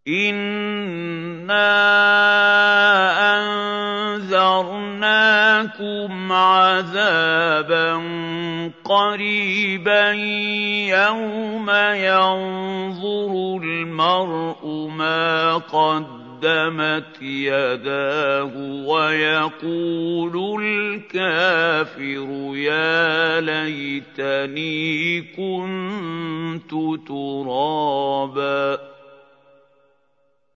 إِنَّا أَنذَرْنَاكُمْ عَذَابًا قَرِيبًا يَوْمَ يَنظُرُ الْمَرْءُ مَا قَدَّمَتْ يَدَاهُ وَيَقُولُ الْكَافِرُ يَا لَيْتَنِي كُنتُ تُرَابًا